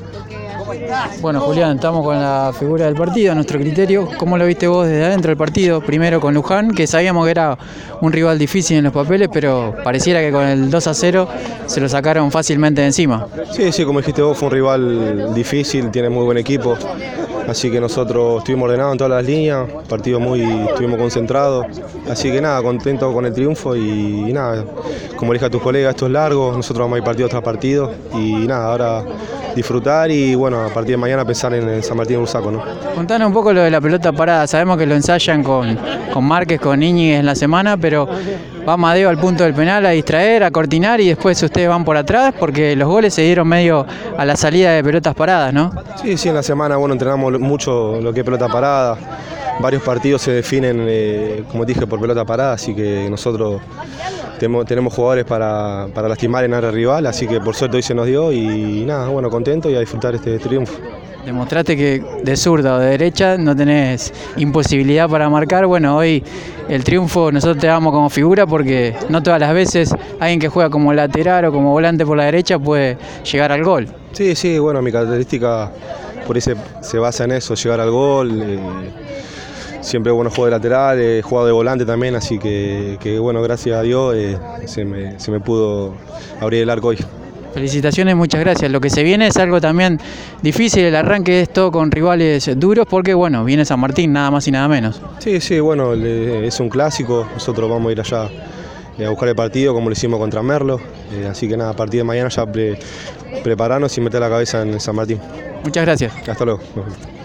Bueno, Julián, estamos con la figura del partido, a nuestro criterio. ¿Cómo lo viste vos desde adentro del partido? Primero con Luján, que sabíamos que era un rival difícil en los papeles, pero pareciera que con el 2-0 se lo sacaron fácilmente de encima. Sí, como dijiste vos, fue un rival difícil, tiene muy buen equipo. Así que nosotros estuvimos ordenados en todas las líneas, estuvimos concentrados. Así que nada, contento con el triunfo y nada, como le dije a tus colegas, esto es largo, nosotros vamos a ir partido tras partido y nada, ahora disfrutar y bueno, a partir de mañana pensar en el San Martín de Bursaco, ¿no? Contanos un poco lo de la pelota parada. Sabemos que lo ensayan con Márquez, con Íñiguez en la semana, pero va Amadeo al punto del penal a distraer, a cortinar y después ustedes van por atrás porque los goles se dieron medio a la salida de pelotas paradas, ¿no? Sí, en la semana bueno, entrenamos mucho lo que es pelota parada. Varios partidos se definen, como dije, por pelota parada, así que nosotros tenemos jugadores para lastimar en área rival, así que por suerte hoy se nos dio y nada, bueno, contento y a disfrutar este triunfo. Demostraste que de zurda o de derecha no tenés imposibilidad para marcar. Bueno, hoy el triunfo nosotros te damos como figura porque no todas las veces alguien que juega como lateral o como volante por la derecha puede llegar al gol. Sí, bueno, mi característica por ahí se basa en eso, llegar al gol. Siempre bueno juego de lateral, he jugado de volante también, así que bueno, gracias a Dios se me pudo abrir el arco hoy. Felicitaciones, muchas gracias. Lo que se viene es algo también difícil, el arranque es todo con rivales duros porque bueno, viene San Martín, nada más y nada menos. Sí, bueno, es un clásico, nosotros vamos a ir allá a buscar el partido como lo hicimos contra Merlo, así que nada, a partir de mañana ya prepararnos y meter la cabeza en San Martín. Muchas gracias. Hasta luego.